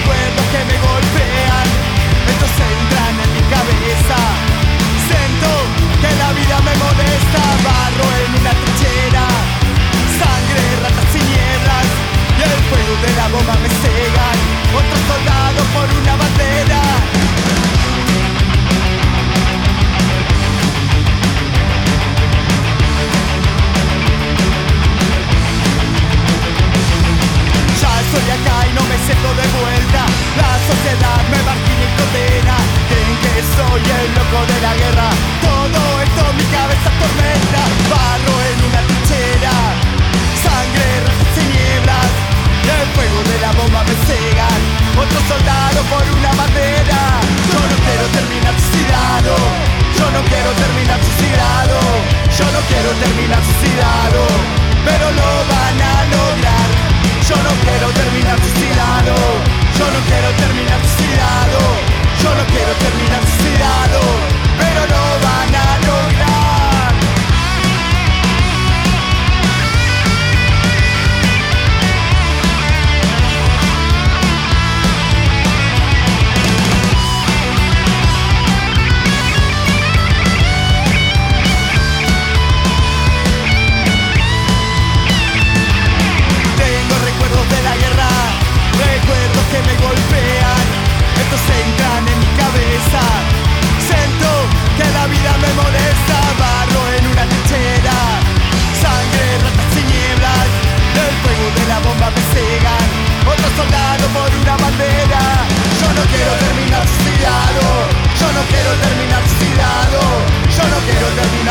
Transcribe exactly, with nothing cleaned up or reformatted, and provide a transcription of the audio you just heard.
recuerdos que me golpean, estos entran en mi cabeza. Siento que la vida me molesta, barro en una trinchera, sangre, ratas y nieblas, y el fuego de la bomba me cegan. Otro soldado por una bandera. Estoy acá y no me siento de vuelta. La sociedad me margina y condena. Creen que soy el loco de la guerra. Todo esto mi cabeza tormenta. Barro en una trinchera, sangre, ratas y nieblas, y el fuego de la bomba me cegan. Otro soldado por una bandera. Yo no quiero terminar suicidado. Yo no quiero terminar suicidado. Yo no quiero terminar suicidado, pero lo van a lograr. Yo no quiero terminar suicidado. Yo no quiero terminar suicidado. Yo no quiero terminar suicidado, pero lo van a lograr. Recuerdos que me golpean, estos entran en mi cabeza. Siento que la vida me molesta, barro en una trinchera, sangre, ratas y nieblas, el fuego de la bomba me cegan. Otro soldado por una bandera. Yo no quiero terminar suicidado. Yo no quiero terminar suicidado. Yo no quiero terminar